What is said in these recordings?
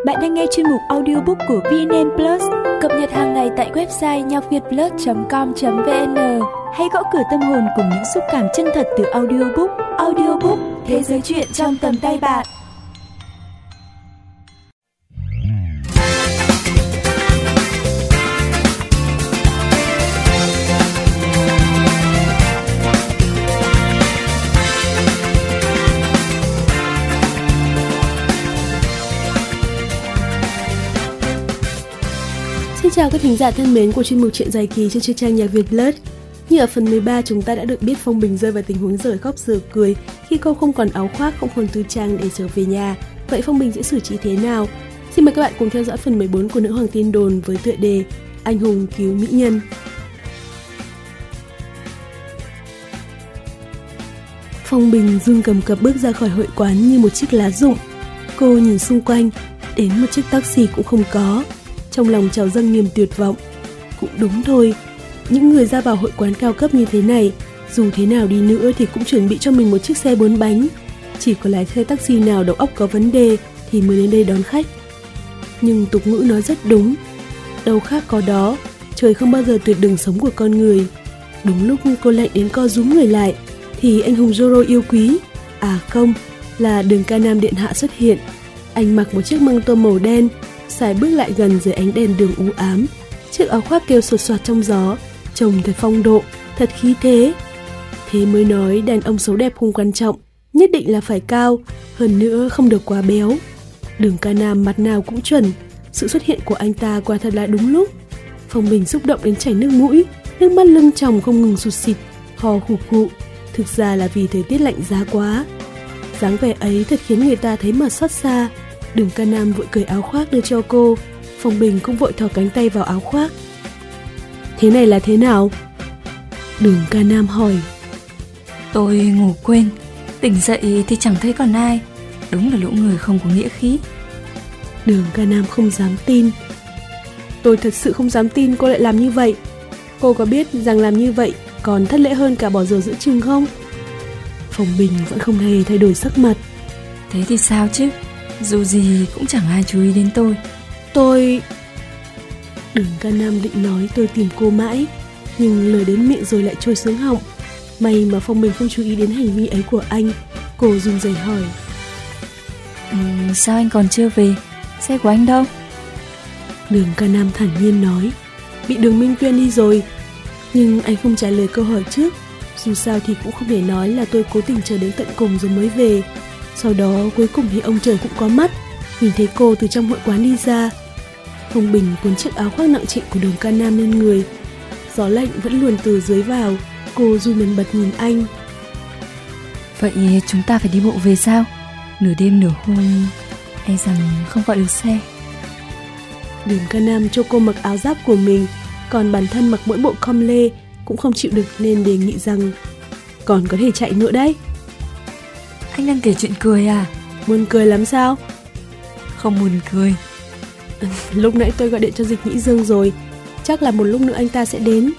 Bạn đang nghe chuyên mục audiobook của VNN Plus, cập nhật hàng ngày tại website nhacvietplus.com.vn. Hãy gõ cửa tâm hồn cùng những xúc cảm chân thật từ audiobook. Audiobook, thế giới truyện trong tầm tay bạn. Xin chào các thính giả thân mến của chuyên mục truyện dài kỳ trên trang Nhạc Việt Plus. Như ở phần 13, chúng ta đã được biết Phong Bình rơi vào tình huống dở khóc dở cười khi cô không còn áo khoác, không còn tư trang để trở về nhà. Vậy Phong Bình sẽ xử trí thế nào? Xin mời các bạn cùng theo dõi phần 14 của Nữ Hoàng Tin Đồn với tựa đề Anh hùng cứu mỹ nhân. Phong Bình run cầm cập bước ra khỏi hội quán như một chiếc lá rụng. Cô nhìn xung quanh, đến một chiếc taxi cũng không có. Trong lòng trào dâng niềm tuyệt vọng. Cũng đúng thôi, những người ra vào hội quán cao cấp như thế này, dù thế nào đi nữa thì cũng chuẩn bị cho mình một chiếc xe 4 bánh. Chỉ có lái xe taxi nào đầu óc có vấn đề thì mới đến đây đón khách. Nhưng tục ngữ nói rất đúng, đâu khác có đó, trời không bao giờ tuyệt đường sống của con người. Đúng lúc cô lạnh đến co rúm người lại thì anh hùng Zoro yêu quý, à không, là Đường Ca Nam điện hạ xuất hiện. Anh mặc một chiếc măng tô màu đen, sải bước lại gần dưới ánh đèn đường u ám. Chiếc áo khoác kêu sột soạt trong gió, trông thật phong độ, thật khí thế. Thế mới nói đàn ông xấu đẹp không quan trọng, nhất định là phải cao, hơn nữa không được quá béo. Đường Ca Nam mặt nào cũng chuẩn, sự xuất hiện của anh ta quả thật là đúng lúc. Phong Bình xúc động đến chảy nước mũi, nước mắt lưng tròng không ngừng sụt sịt, ho khụ khụ. Thực ra là vì thời tiết lạnh giá quá. Dáng vẻ ấy thật khiến người ta thấy mà xót xa. Đường Ca Nam vội cởi áo khoác đưa cho cô, Phong Bình cũng vội thò cánh tay vào áo khoác. Thế này là thế nào? Đường Ca Nam hỏi. Tôi ngủ quên, tỉnh dậy thì chẳng thấy còn ai. Đúng là lũ người không có nghĩa khí. Đường Ca Nam không dám tin. Tôi thật sự không dám tin cô lại làm như vậy. Cô có biết rằng làm như vậy còn thất lễ hơn cả bỏ giờ giữa chừng không? Phong Bình vẫn không hề thay đổi sắc mặt. Thế thì sao chứ? Dù gì cũng chẳng ai chú ý đến tôi. Đường Ca Nam định nói tôi tìm cô mãi, nhưng lời đến miệng rồi lại trôi xuống họng. May mà Phong Bình không chú ý đến hành vi ấy của anh. Cô run rẩy hỏi. Sao anh còn chưa về? Xe của anh đâu? Đường Ca Nam thản nhiên nói. Bị Đường Minh Tuyên đi rồi. Nhưng anh không trả lời câu hỏi trước. Dù sao thì cũng không thể nói là tôi cố tình chờ đến tận cùng rồi mới về. Sau đó cuối cùng thì ông trời cũng có mắt, nhìn thấy cô từ trong hội quán đi ra. Phong Bình cuốn chiếc áo khoác nặng trịch của Đường Ca Nam lên người. Gió lạnh vẫn luồn từ dưới vào. Cô run bần bật nhìn anh. Vậy chúng ta phải đi bộ về sao? Nửa đêm nửa hôm, e rằng không gọi được xe. Đường Ca Nam cho cô mặc áo giáp của mình, còn bản thân mặc mỗi bộ com lê cũng không chịu được nên đề nghị rằng còn có thể chạy nữa đấy. Anh đang kể chuyện cười à? Muốn cười lắm sao? Không buồn cười. Lúc nãy tôi gọi điện cho Dịch Nhĩ Dương rồi, chắc là một lúc nữa anh ta sẽ đến.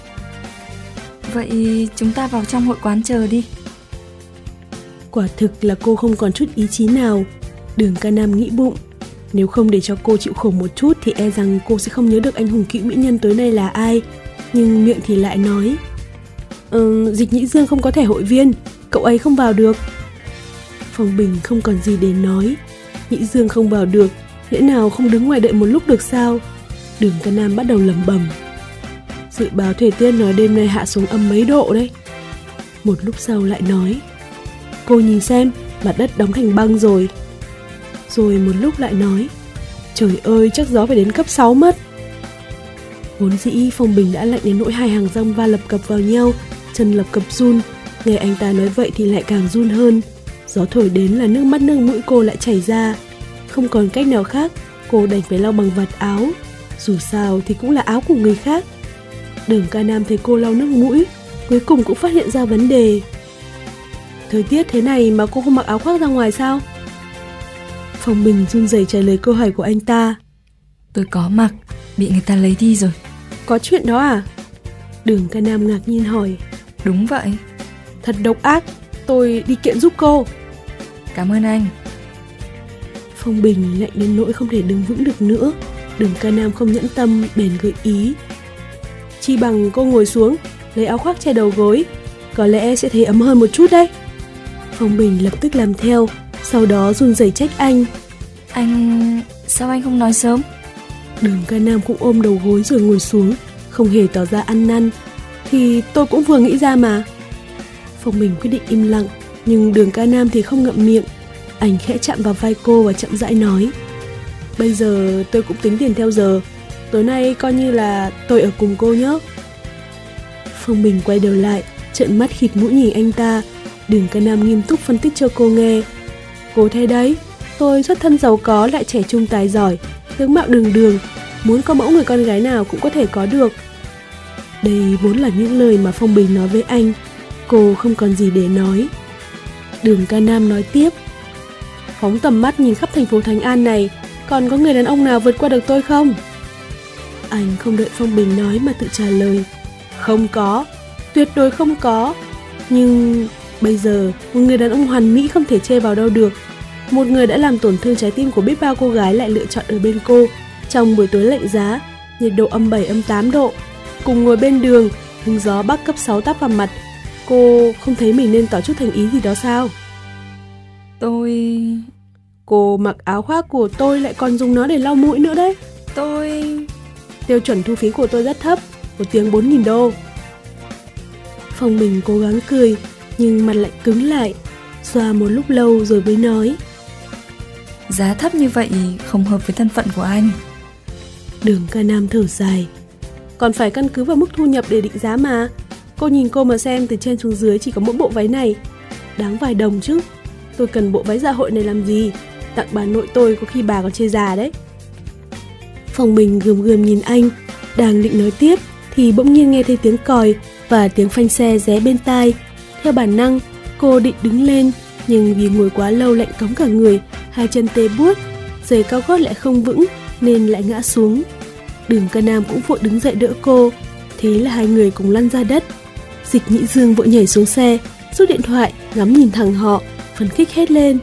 Vậy chúng ta vào trong hội quán chờ đi. Quả thực là cô không còn chút ý chí nào. Đường Ca Nam nghĩ bụng, nếu không để cho cô chịu khổ một chút thì e rằng cô sẽ không nhớ được anh hùng cựu mỹ nhân tối nay là ai. Nhưng miệng thì lại nói, Dịch Nhĩ Dương không có thẻ hội viên, cậu ấy không vào được. Phong Bình không còn gì để nói. Nhĩ Dương không vào được, lẽ nào không đứng ngoài đợi một lúc được sao? Đường Ca Nam bắt đầu lẩm bẩm. Dự báo thời tiết nói đêm nay hạ xuống âm mấy độ đấy. Một lúc sau lại nói, cô nhìn xem, mặt đất đóng thành băng rồi. Rồi một lúc lại nói, trời ơi, chắc gió phải đến cấp 6 mất. Vốn dĩ Phong Bình đã lạnh đến nỗi hai hàng răng va lập cập vào nhau, chân lập cập run. Nghe anh ta nói vậy thì lại càng run hơn. Gió thổi đến là nước mắt nước mũi cô lại chảy ra. Không còn cách nào khác, cô đành phải lau bằng vạt áo. Dù sao thì cũng là áo của người khác. Đường Ca Nam thấy cô lau nước mũi, cuối cùng cũng phát hiện ra vấn đề. Thời tiết thế này mà cô không mặc áo khoác ra ngoài sao? Phong Bình run rẩy trả lời câu hỏi của anh ta. Tôi có mặc, bị người ta lấy đi rồi. Có chuyện đó à? Đường Ca Nam ngạc nhiên hỏi. Đúng vậy. Thật độc ác, tôi đi kiện giúp cô. Cảm ơn anh. Phong Bình lạnh đến nỗi không thể đứng vững được nữa. Đường Ca Nam không nhẫn tâm bèn gợi ý. Chi bằng cô ngồi xuống, lấy áo khoác che đầu gối, có lẽ sẽ thấy ấm hơn một chút đấy. Phong Bình lập tức làm theo, sau đó run rẩy trách anh. Sao anh không nói sớm? Đường Ca Nam cũng ôm đầu gối rồi ngồi xuống, không hề tỏ ra ăn năn. Thì tôi cũng vừa nghĩ ra mà. Phong Bình quyết định im lặng, nhưng Đường Ca Nam thì không ngậm miệng. Anh khẽ chạm vào vai cô và chậm rãi nói. Bây giờ tôi cũng tính tiền theo giờ, tối nay coi như là tôi ở cùng cô nhé. Phong Bình quay đầu lại, trợn mắt khịt mũi nhìn anh ta. Đường Ca Nam nghiêm túc phân tích cho cô nghe. Cô thấy đấy, tôi xuất thân giàu có lại trẻ trung tài giỏi, tướng mạo đường đường, muốn có mẫu người con gái nào cũng có thể có được. Đây vốn là những lời mà Phong Bình nói với anh. Cô không còn gì để nói. Đường Ca Nam nói tiếp. Phóng tầm mắt nhìn khắp thành phố Thánh An này, còn có người đàn ông nào vượt qua được tôi không? Anh không đợi Phong Bình nói mà tự trả lời. Không có, tuyệt đối không có. Nhưng bây giờ một người đàn ông hoàn mỹ không thể chê vào đâu được. Một người đã làm tổn thương trái tim của biết bao cô gái lại lựa chọn ở bên cô trong buổi tối lạnh giá, nhiệt độ âm 7, âm 8 độ. Cùng ngồi bên đường, hứng gió bắc cấp 6 táp vào mặt. Cô không thấy mình nên tỏ chút thành ý gì đó sao? Cô mặc áo khoác của tôi lại còn dùng nó để lau mũi nữa đấy. Tiêu chuẩn thu phí của tôi rất thấp, một tiếng 4.000 đô. Phong Bình cố gắng cười, nhưng mặt lại cứng lại. Xoa một lúc lâu rồi mới nói. Giá thấp như vậy không hợp với thân phận của anh. Đường Ca Nam thở dài. Còn phải căn cứ vào mức thu nhập để định giá mà. Cô nhìn cô mà xem, từ trên xuống dưới chỉ có mỗi bộ váy này. Đáng vài đồng chứ. Tôi cần bộ váy dạ hội này làm gì? Tặng bà nội tôi có khi bà còn chê già đấy. Phong Bình gườm gườm nhìn anh, đang định nói tiếp thì bỗng nhiên nghe thấy tiếng còi và tiếng phanh xe ré bên tai. Theo bản năng, cô định đứng lên, nhưng vì ngồi quá lâu lạnh cóng cả người, hai chân tê buốt, giày cao gót lại không vững nên lại ngã xuống. Đường Ca Nam cũng vội đứng dậy đỡ cô, thế là hai người cùng lăn ra đất. Dịch Nhĩ Dương vội nhảy xuống xe, rút điện thoại, ngắm nhìn thẳng họ, phấn khích hét lên.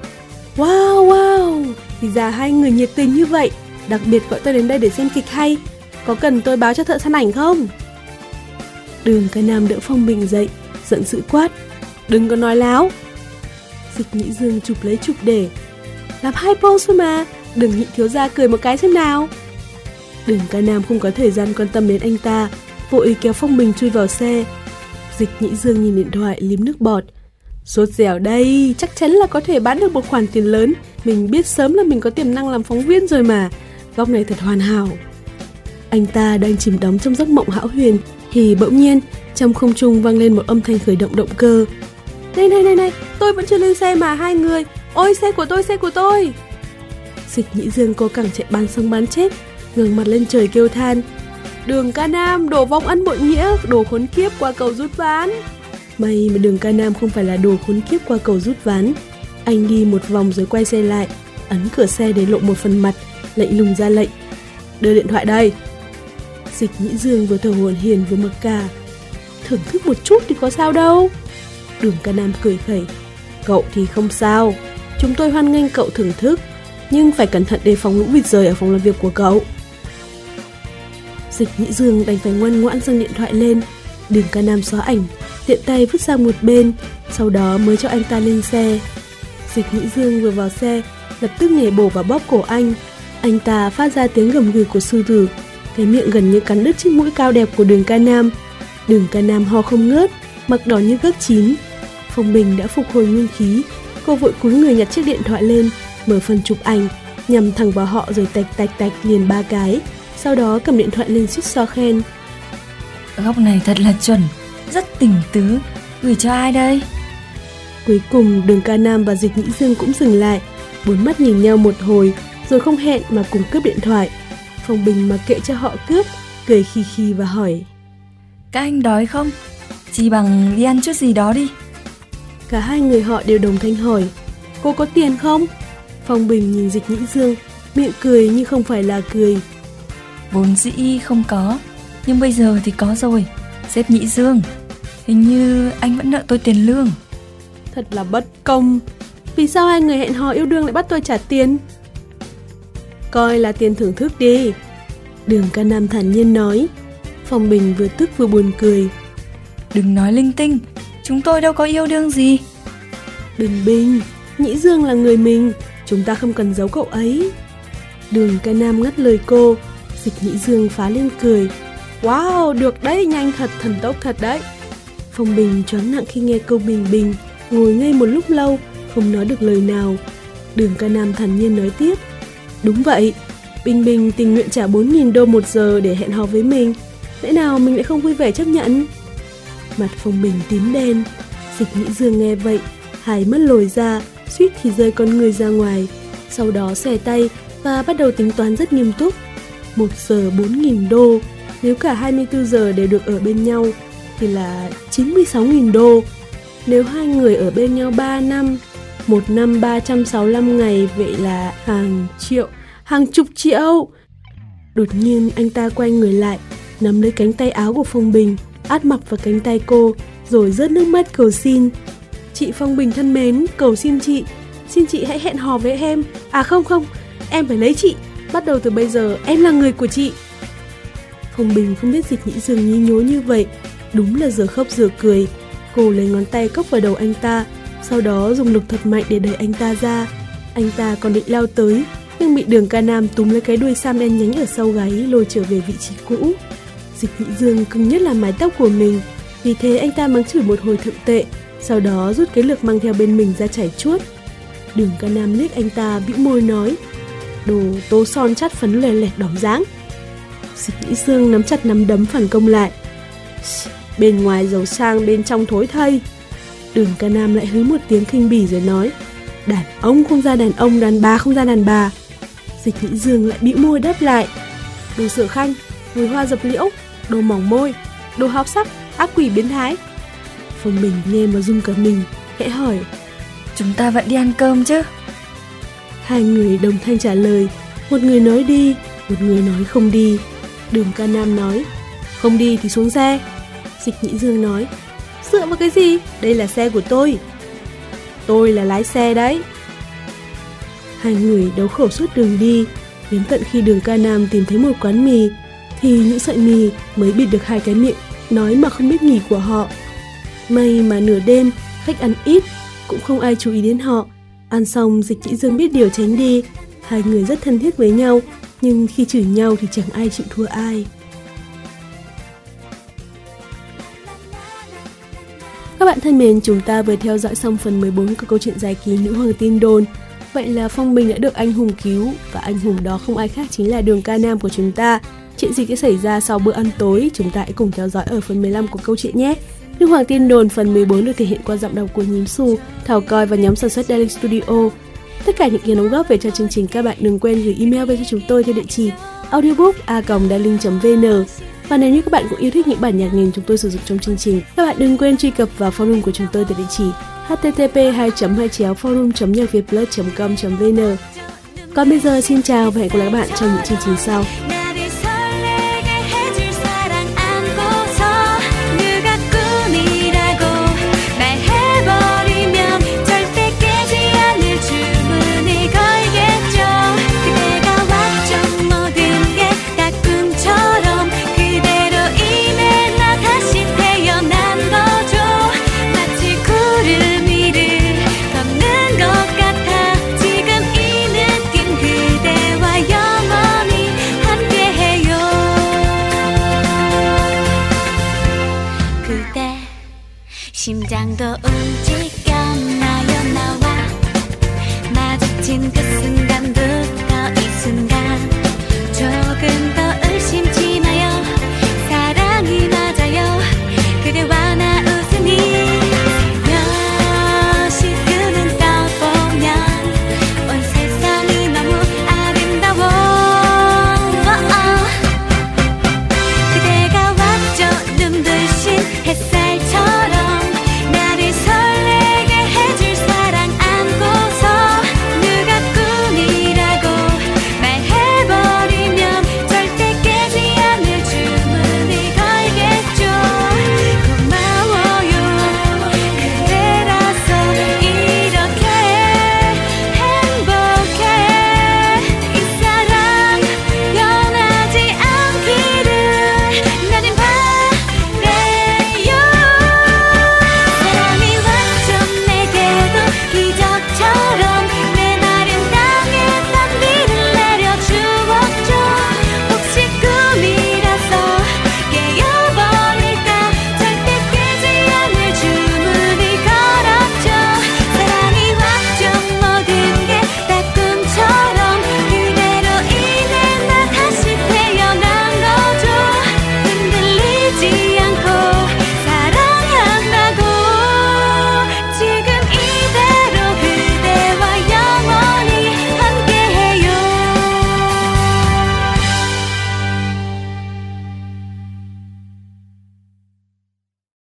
Wow, thì ra hai người nhiệt tình như vậy, đặc biệt gọi tôi đến đây để xem kịch hay. Có cần tôi báo cho thợ săn ảnh không? Đường Ca Nam đỡ Phong Bình dậy, giận dữ quát. Đừng có nói láo. Dịch Nhĩ Dương chụp lấy chụp để. Làm hai pose thôi mà, đừng nhịn thiếu gia cười một cái xem nào. Đường Ca Nam không có thời gian quan tâm đến anh ta, vội kéo Phong Bình chui vào xe. Dịch Nhĩ Dương nhìn điện thoại liếm nước bọt. Sốt dẻo đây, chắc chắn là có thể bán được một khoản tiền lớn. Mình biết sớm là mình có tiềm năng làm phóng viên rồi mà. Góc này thật hoàn hảo. Anh ta đang chìm đắm trong giấc mộng hão huyền thì bỗng nhiên trong không trung vang lên một âm thanh khởi động động cơ. Này, tôi vẫn chưa lên xe mà hai người. Ôi xe của tôi. Dịch Nhĩ Dương cố cẳng chạy bán sống bán chết, ngẩng mặt lên trời kêu than. Đường Ca Nam, đồ vong ân bội nghĩa, đồ khốn kiếp qua cầu rút ván. May mà Đường Ca Nam không phải là đồ khốn kiếp qua cầu rút ván. Anh đi một vòng rồi quay xe lại, ấn cửa xe để lộ một phần mặt, lạnh lùng ra lệnh. Đưa điện thoại đây. Dịch Nhĩ Dương vừa thở hổn hển vừa mặc cả. Thưởng thức một chút thì có sao đâu. Đường Ca Nam cười khẩy. Cậu thì không sao, chúng tôi hoan nghênh cậu thưởng thức, nhưng phải cẩn thận đề phòng lũ vịt rời ở phòng làm việc của cậu. Dịch Nhĩ Dương đành phải ngoan ngoãn giơ điện thoại lên. Đường Ca Nam xóa ảnh, tiện tay vứt sang một bên, sau đó mới cho anh ta lên xe. Dịch Nhĩ Dương vừa vào xe, lập tức nhảy bổ vào bóp cổ anh. Anh ta phát ra tiếng gầm gừ của sư tử, cái miệng gần như cắn đứt chiếc mũi cao đẹp của Đường Ca Nam. Đường Ca Nam ho không ngớt, mặt đỏ như gấc chín. Phong Bình đã phục hồi nguyên khí, cô vội cúi người nhặt chiếc điện thoại lên, mở phần chụp ảnh, nhằm thẳng vào họ rồi tạch liền 3 cái. Sau đó cầm điện thoại lên suýt xoa khen. Góc này thật là chuẩn, rất tình tứ. Gửi cho ai đây? Cuối cùng Đường Ca Nam và Dịch Nhĩ Dương cũng dừng lại, bốn mắt nhìn nhau một hồi, rồi không hẹn mà cùng cướp điện thoại. Phong Bình mặc kệ cho họ cướp, cười khì khì và hỏi. Các anh đói không? Chỉ bằng đi ăn chút gì đó đi. Cả hai người họ đều đồng thanh hỏi. Cô có tiền không? Phong Bình nhìn Dịch Nhĩ Dương, miệng cười nhưng không phải là cười. Vốn dĩ không có, nhưng bây giờ thì có rồi. Sếp Nhĩ Dương, hình như anh vẫn nợ tôi tiền lương. Thật là bất công. Vì sao hai người hẹn hò yêu đương lại bắt tôi trả tiền? coi là tiền thưởng thức đi. Đường Ca Nam thản nhiên nói. Phong Bình vừa tức vừa buồn cười. Đừng nói linh tinh, chúng tôi đâu có yêu đương gì. Bình, Nhĩ Dương là người mình, chúng ta không cần giấu cậu ấy. Đường Ca Nam ngắt lời cô. Dịch Nhĩ Dương phá lên cười. Wow, được đấy, nhanh thật, thần tốc thật đấy. Phong Bình choáng nặng khi nghe câu Bình, ngồi ngây một lúc lâu, không nói được lời nào. Đường Ca Nam thản nhiên nói tiếp. Đúng vậy, Bình tình nguyện trả 4.000 đô một giờ để hẹn hò với mình. Lẽ nào mình lại không vui vẻ chấp nhận? Mặt Phong Bình tím đen. Dịch Nhĩ Dương nghe vậy, hai mắt lồi ra, suýt thì rơi con người ra ngoài. Sau đó xòe tay và bắt đầu tính toán rất nghiêm túc. 1 giờ 4.000 đô, nếu cả 24 giờ đều được ở bên nhau thì là 96.000 đô. Nếu hai người ở bên nhau 3 năm, 1 năm 365 ngày, vậy là hàng chục triệu. Đột nhiên anh ta quay người lại, nắm lấy cánh tay áo của Phong Bình, áp mặt vào cánh tay cô, rồi rớt nước mắt cầu xin. Chị Phong Bình thân mến, cầu xin chị hãy hẹn hò với em. À không, em phải lấy chị. Bắt đầu từ bây giờ em là người của chị. Phong Bình không biết Dịch Nhĩ Dương nhí nhố như vậy, đúng là giờ khóc giờ cười. Cô lấy ngón tay cốc vào đầu anh ta, sau đó dùng lực thật mạnh để đẩy anh ta ra. Anh ta còn định lao tới, nhưng bị Đường Ca Nam túm lấy cái đuôi sam đen nhánh ở sau gáy lôi trở về vị trí cũ. Dịch Nhĩ Dương cưng nhất là mái tóc của mình, vì thế anh ta mắng chửi một hồi thượng tệ, sau đó rút cái lược mang theo bên mình ra chảy chuốt. Đường Ca Nam liếc anh ta bĩu môi nói. Đồ tô son chát phấn lè lẹt đỏng dáng. Dịch Nhĩ Dương nắm chặt nắm đấm phản công lại. Bên ngoài giàu sang, bên trong thối thây. Đường Ca Nam lại hứ một tiếng khinh bỉ rồi nói. Đàn ông không ra đàn ông, đàn bà không ra đàn bà. Dịch Nhĩ Dương lại bĩu môi đáp lại. Đồ Sở Khanh, mùi hoa dập liễu, đồ mỏng môi, đồ háo sắc, ác quỷ biến thái. Phong Bình nghe mà run cả mình, khẽ hỏi. Chúng ta vẫn đi ăn cơm chứ? Hai người đồng thanh trả lời. Một người nói đi, một người nói không đi. Đường Ca Nam nói. Không đi thì xuống xe. Dịch Nhĩ Dương nói. Dựa vào cái gì? Đây là xe của tôi. Tôi là lái xe đấy. Hai người đấu khẩu suốt đường đi. Đến tận khi Đường Ca Nam tìm thấy một quán mì, thì những sợi mì mới bịt được hai cái miệng nói mà không biết nghỉ của họ. May mà nửa đêm khách ăn ít, cũng không ai chú ý đến họ. Ăn xong Dịch Nhĩ Dương biết điều tránh đi. Hai người rất thân thiết với nhau, nhưng khi chửi nhau thì chẳng ai chịu thua ai. Các bạn thân mến, chúng ta vừa theo dõi xong phần 14 của câu chuyện dài kỳ Nữ Hoàng Tin Đồn. Vậy là Phong Bình đã được anh hùng cứu, và anh hùng đó không ai khác chính là Đường Ca Nam của chúng ta. Chuyện gì sẽ xảy ra sau bữa ăn tối, chúng ta hãy cùng theo dõi ở phần 15 của câu chuyện nhé. Nữ Hoàng Tin Đồn phần 14 được thể hiện qua giọng đọc của Nhím Xù, Thảo Coi và nhóm sản xuất Daily Studio. Tất cả những ý đóng góp về cho chương trình, các bạn đừng quên gửi email về cho chúng tôi theo địa chỉ audiobook@daily.vn. Và nếu như các bạn cũng yêu thích những bản nhạc nền chúng tôi sử dụng trong chương trình, các bạn đừng quên truy cập vào forum của chúng tôi tại địa chỉ http://forum.nhacvietplus.com.vn. Còn bây giờ xin chào và hẹn gặp lại các bạn trong những chương trình sau. 심장도 움직였나요 나와 마주친 그 순간부터 이 순간 조금